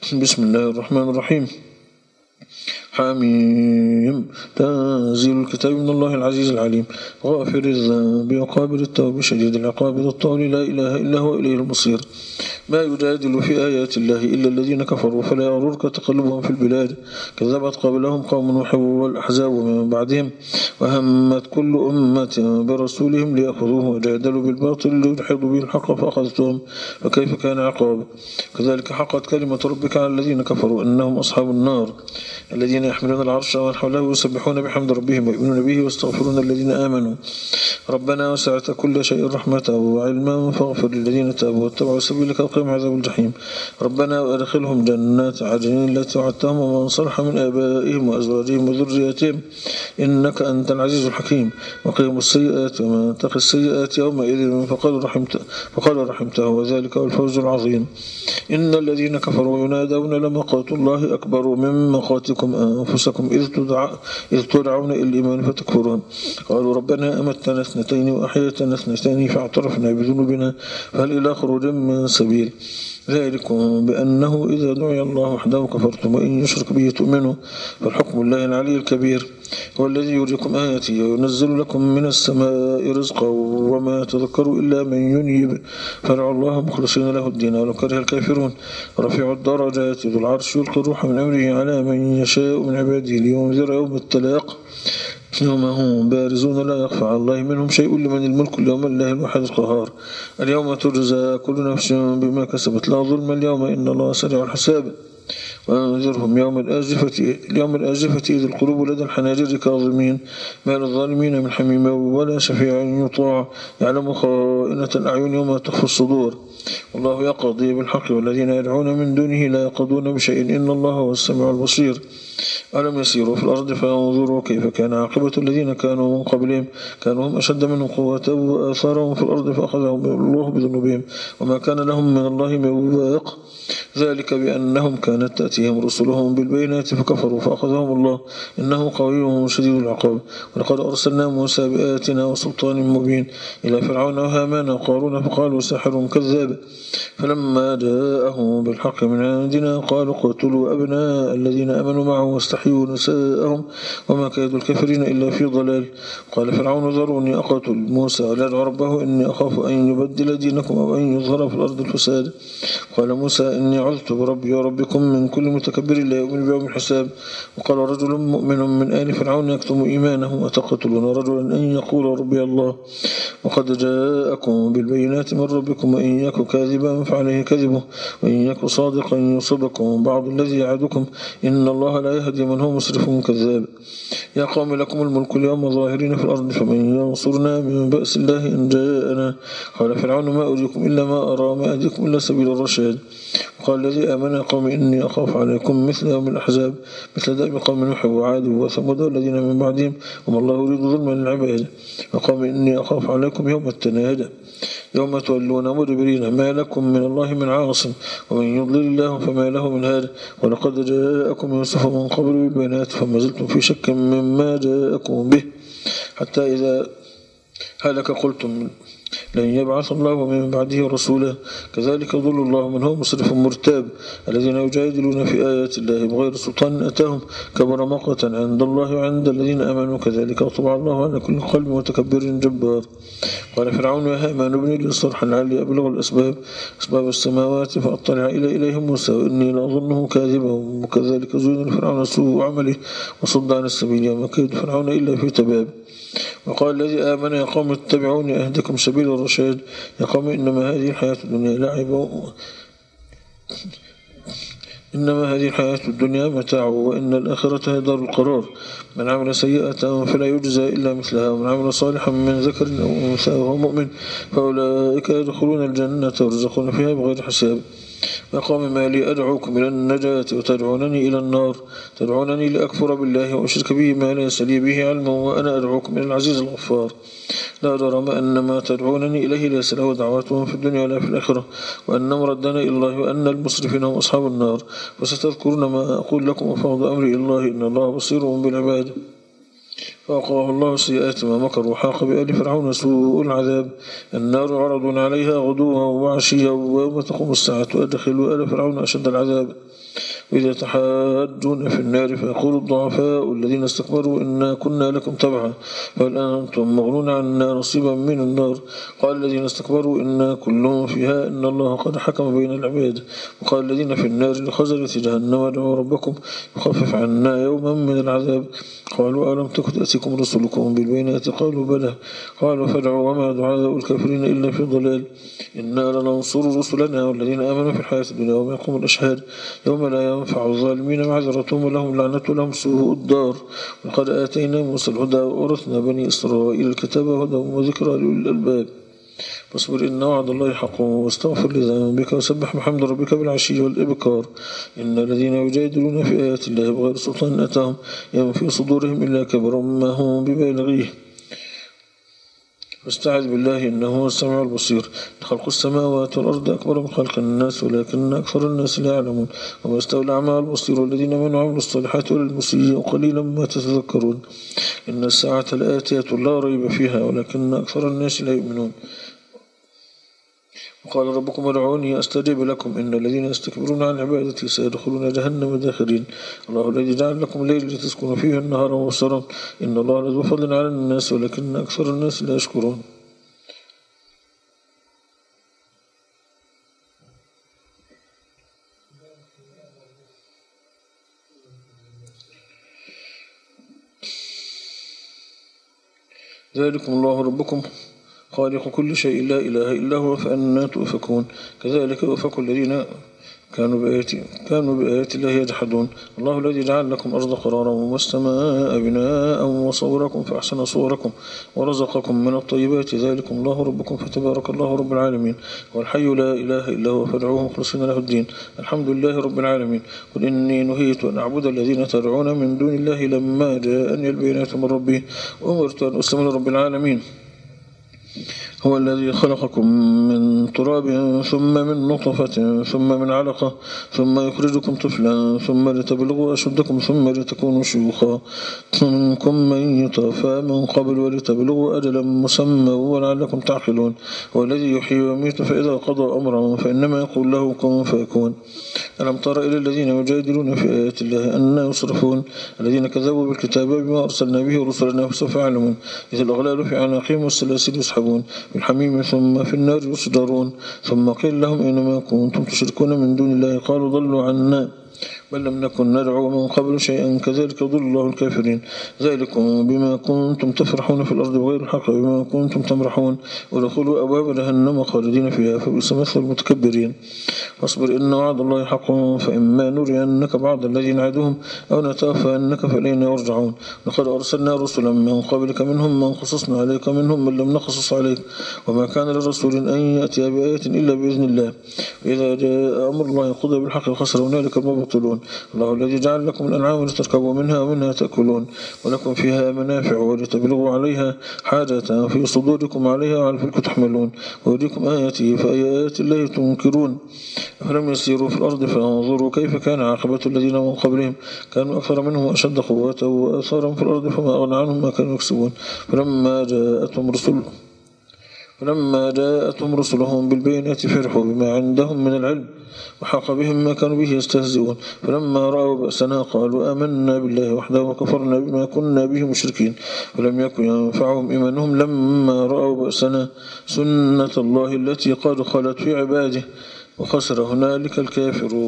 بسم الله الرحمن الرحيم. حميم. تنزيل الكتاب من الله العزيز العليم غافر الذنب وقابل التوب شديد العقاب ذو الطول لا إله إلا هو إليه المصير. ما يجادل في آيات الله إلا الذين كفروا فلا يغررك تقلبهم في البلاد كذبت قبلهم قوم نوح والأحزاب ومن بعدهم وهمت كل أمة برسولهم ليأخذوه وجادلوا بالباطل ليدحضوا به الحق فأخذتهم فكيف كان عقاب. كذلك حقت كلمة ربك على الذين كفروا أنهم أصحاب النار الذين يحملون العرش ومن حوله يسبحون بحمد ربهم ويؤمنون به ويستغفرون الذين آمنوا ربنا وسعت كل شيء رحمة وعلما فاغفر للذين تابوا واتبعوا سبيلك وقهم عذاب الجحيم. ربنا وأدخلهم جنات عدن التي وعدتهم ومن صلح من آبائهم وأزواجهم وذرياتهم إنك أنت العزيز الحكيم. وقهم السيئات ومن تقي السيئات يومئذ فقالوا رحمته وذلك هو الفوز العظيم. إن الذين كفروا ينادون لمقات الله أكبر من مقاتكم أنفسكم إذ تدعون إلى الإيمان فتكفرون قالوا ربنا أمتنا اثنتين وأحييتنا اثنتين فاعترفنا بذنوبنا فهل إلى خروج من سبيل. ذلكم بأنه إذا دعي الله وحده كفرتم وإن يشرك به تؤمنوا فالحكم الله العلي الكبير. هو الذي يريكم آياته وينزل لكم من السماء رزقا وما تذكر إلا من ينيب فادعوا الله مخلصين له الدين ولو كره الكافرون. رفيع الدرجات ذو العرش يلقي الروح من أمره على من يشاء من عباده لينذر يوم التلاق يوم هم بارزون لا يخفى على الله منهم شيء لمن الملك اليوم الله الواحد القهار. اليوم تجزى كل نفس بما كسبت لا ظلم اليوم إن الله سريع الحساب. وأنذرهم يوم الآزفة إذ القلوب لدى الحناجر كاظمين ما للظالمين من حميم ولا شفيع يطاع يعلم خائنة الأعين وما تخفي الصدور. والله يقضي بالحق والذين يدعون من دونه لا يقضون بشيء إن الله هو السميع البصير. ألم يسيروا في الأرض فينظروا كيف كان عاقبة الذين كانوا من قبلهم كانوا هم أشد منهم قوة وآثارهم في الأرض فأخذهم الله بذنوبهم وما كان لهم من الله من واق. ذلك بأنهم كانت تأتيهم رسلهم بالبينات فكفروا فأخذهم الله إنه قوي شديد العقاب. ولقد أرسلنا موسى بآياتنا وسلطان مبين إلى فرعون وهامان وقارون فقالوا ساحر كذاب فلما جاءهم بالحق من عندنا قالوا اقتلوا أبناء الذين آمنوا معه واستحيوا نساءهم وما كيد الكافرين إلا في ضلال. قال فرعون ذروني أقتل موسى وليدع ربه إني أخاف أن يبدل دينكم أو أن يظهر في الأرض الفساد. قال موسى إني عذت بربي وربكم من كل متكبر لا يؤمن بيوم الحساب. وقال رجل مؤمن من آل فرعون يكتم إيمانه أتقتلون رجلا أن يقول ربي الله وقد جاءكم بالبينات من ربكم وإن يك كاذبا فعليه كذبه وإن يك صادقا يصبكم بعض الذي يعدكم إن الله لا يهدي من هو مسرف كذاب. يا قوم لكم الملك اليوم ظاهرين في الأرض فمن ينصرنا من بأس الله إن جاءنا. قال فرعون ما أريكم إلا ما أرى ما أهديكم إلا سبيل الرشاد. قال الذي آمن يا قوم إني أخاف عليكم مثل يوم الأحزاب مثل دأب قوم نوح وعاد وثمود الذين من بعدهم وما الله يريد ظلما للعباد. وقوم إني أخاف عليكم يوم التناد يوم تولون مدبرين ما لكم من الله من عاصم ومن يضلل الله فما له من هاد. ولقد جاءكم يوسف من قبل بالبينات فما زلتم في شك مما جاءكم به حتى إذا هلك قلتم لن يبعث الله من بعده رسولا كذلك يضل الله من هو مسرف مرتاب. الذين يجادلون في آيات الله بغير سلطان أتاهم كبر مقتا عند الله وعند الذين آمنوا كذلك طبع الله على كل قلب متكبر جبار. قال فرعون يا هامان ابن لي صرحا لعلي أبلغ أسباب السماوات فأطلع إليهم موسى وإني لأظنه كاذبا وكذلك زين لفرعون سوء عمله وصد عن السبيل وما كيد فرعون إلا في تباب. وقال الذي آمن يا قوم اتبعوني أهدكم سبيل الرشاد. يا قوم إنما هذه الحياة الدنيا متاع وإن الآخرة هي دار القرار. من عمل سيئة فلا يجزى إلا مثلها ومن عمل صالحا من ذكر أو أنثى وهو مؤمن فأولئك يدخلون الجنة ويرزقون فيها بغير حساب. يا قوم ما لي أدعوكم إلى النجاة وتدعونني إلى النار. تدعونني لأكفر بالله وأشرك به ما ليس لي به علم وأنا أدعوكم إلى العزيز الغفار. لا جرم أن ما تدعونني إليه ليس له دعواتهم في الدنيا ولا في الآخرة وأن مردنا إلى الله وأن المسرفين هم أصحاب النار. وستذكرون ما أقول لكم وفوض أمري إلى الله إن الله بصير بالعباد. فوقاه الله سيئات ما مكروا وحاق بآل فرعون سوء العذاب النار عرض عليها غدوا وعشيا ويوم تقوم الساعة وأدخلوا آل فرعون أشد العذاب وإذا تحاجون في النار فيقول الضعفاء الذين استكبروا إنا كنا لكم تبعا فهل أنتم مغنون عنا نصيبا من النار قال الذين استكبروا إنا كلهم فيها إن الله قد حكم بين العباد وقال الذين في النار لخزنة جهنم ادعوا ربكم يخفف عنا يوما من العذاب قالوا ألم تكن تأتيكم رسلكم بالبينات قالوا بلى قالوا فادعوا وما دعاء الكافرين إلا في ضلال إنا لننصر رسلنا والذين آمنوا في الحياة الدنيا وما يقوم الأشهاد يوم لا ينفع الظالمين معذرتهم ولهم لعنة ولهم سوء الدار وقد آتينا موسى الهدى وأورثنا بني إسرائيل الكتاب هدى وذكرى لأولي الألباب فاصبر إن وعد الله حق واستغفر لذنبك وسبح بحمد ربك بالعشي والإبكار إن الذين يجادلون في آيات الله بغير سلطان أتاهم يوم في صدورهم إلا كبر ما هم ببالغيه فاستعذ بالله إنه هو السميع البصير خلق السماوات والأرض أكبر من خلق الناس ولكن أكثر الناس لا يعلمون وما يستوي الأعمى والبصير والذين آمنوا وعملوا الصالحات ولا المسيء قليلا ما تتذكرون إن الساعة لآتية لا ريب فيها ولكن أكثر الناس لا يؤمنون وقال ربكم ادعوني أستجب لكم إن الذين يستكبرون عن عبادتي سيدخلون جهنم داخرين الله الذي جعل لكم الليل لتسكنوا فيه النهار مبصرا إن الله لذو فضل على الناس ولكن أكثر الناس لا يشكرون ذلكم الله ربكم خالق كل شيء لا إله إلا هو فأنا تؤفكون كذلك يؤفك الذين كانوا بآيات الله يجحدون الله الذي جعل لكم أرض قرارا والسماء بناء وصوركم فأحسن صوركم ورزقكم من الطيبات ذلكم الله ربكم فتبارك الله رب العالمين والحي لا إله إلا هو فادعوه مخلصين له الدين الحمد لله رب العالمين قل إني نهيت أن أعبد الذين تدعون من دون الله لما جاءني البينات من ربي وأمرت أن أسلم لرب العالمين هو الذي خلقكم من تراب ثم من نطفة ثم من علقة ثم يخرجكم طفلا ثم لتبلغوا أشدكم ثم لتكونوا شيوخا منكم من يتوفى من قبل ولتبلغوا أجلا مسمى ولعلكم تعقلون هو الذي يحيي ويميت فإذا قضى أمرا فإنما يقول له كن فيكون ألم تر إلى الذين يجادلون في آيات الله أن يصرفون الذين كذبوا بالكتاب بما أرسلنا به رسلنا فسوف يعلمون إذ الأغلال في عناقهم والسلاسل يسحبون بالحميم ثم في النار يصدرون ثم قيل لهم إنما كنتم تشركون من دون الله قالوا ضلوا عنا بل لم نكن ندعو من قبل شيئا كذلك يضل الله الكافرين ذلكم بما كنتم تفرحون في الأرض بغير الحق بما كنتم تمرحون ودخلوا أبواب جهنم خالدين فيها فبئس مثوى المتكبرين واصبر إن وعد الله حق فإما نرينك بعض الذي نعدهم أو نتوفينك فإلينا يرجعون لقد أرسلنا رسلا من قبلك منهم من قصصنا عليك منهم من لم نقصص عليك وما كان لرسول أن يأتي بآية إلا بإذن الله وإذا جاء أمر الله قضي بالحق وخسر هنالك المبطلون الله الذي جعل لكم الأنعام لتركبوا منها ومنها تأكلون ولكم فيها منافع ولتبلغوا عليها حاجة في صدوركم عليها وعلى الفلك تحملون ويريكم آياته فأي آيات الله تنكرون أفلم يسيروا في الأرض فانظروا كيف كان عاقبة الذين من قبلهم كانوا أكثر منهم وأشد قوة وآثارا في الأرض فما أغنى عنهم ما كانوا يكسبون فلما جاءتهم رسلهم بالبينات فرحوا بما عندهم من العلم وحاق بهم ما كانوا به يستهزئون فلما رأوا بأسنا قالوا آمنا بالله وحده وكفرنا بما كنا به مشركين ولم يكن ينفعهم إيمانهم لما رأوا بأسنا سنة الله التي قد خلت في عباده وخسر هنالك الكافرون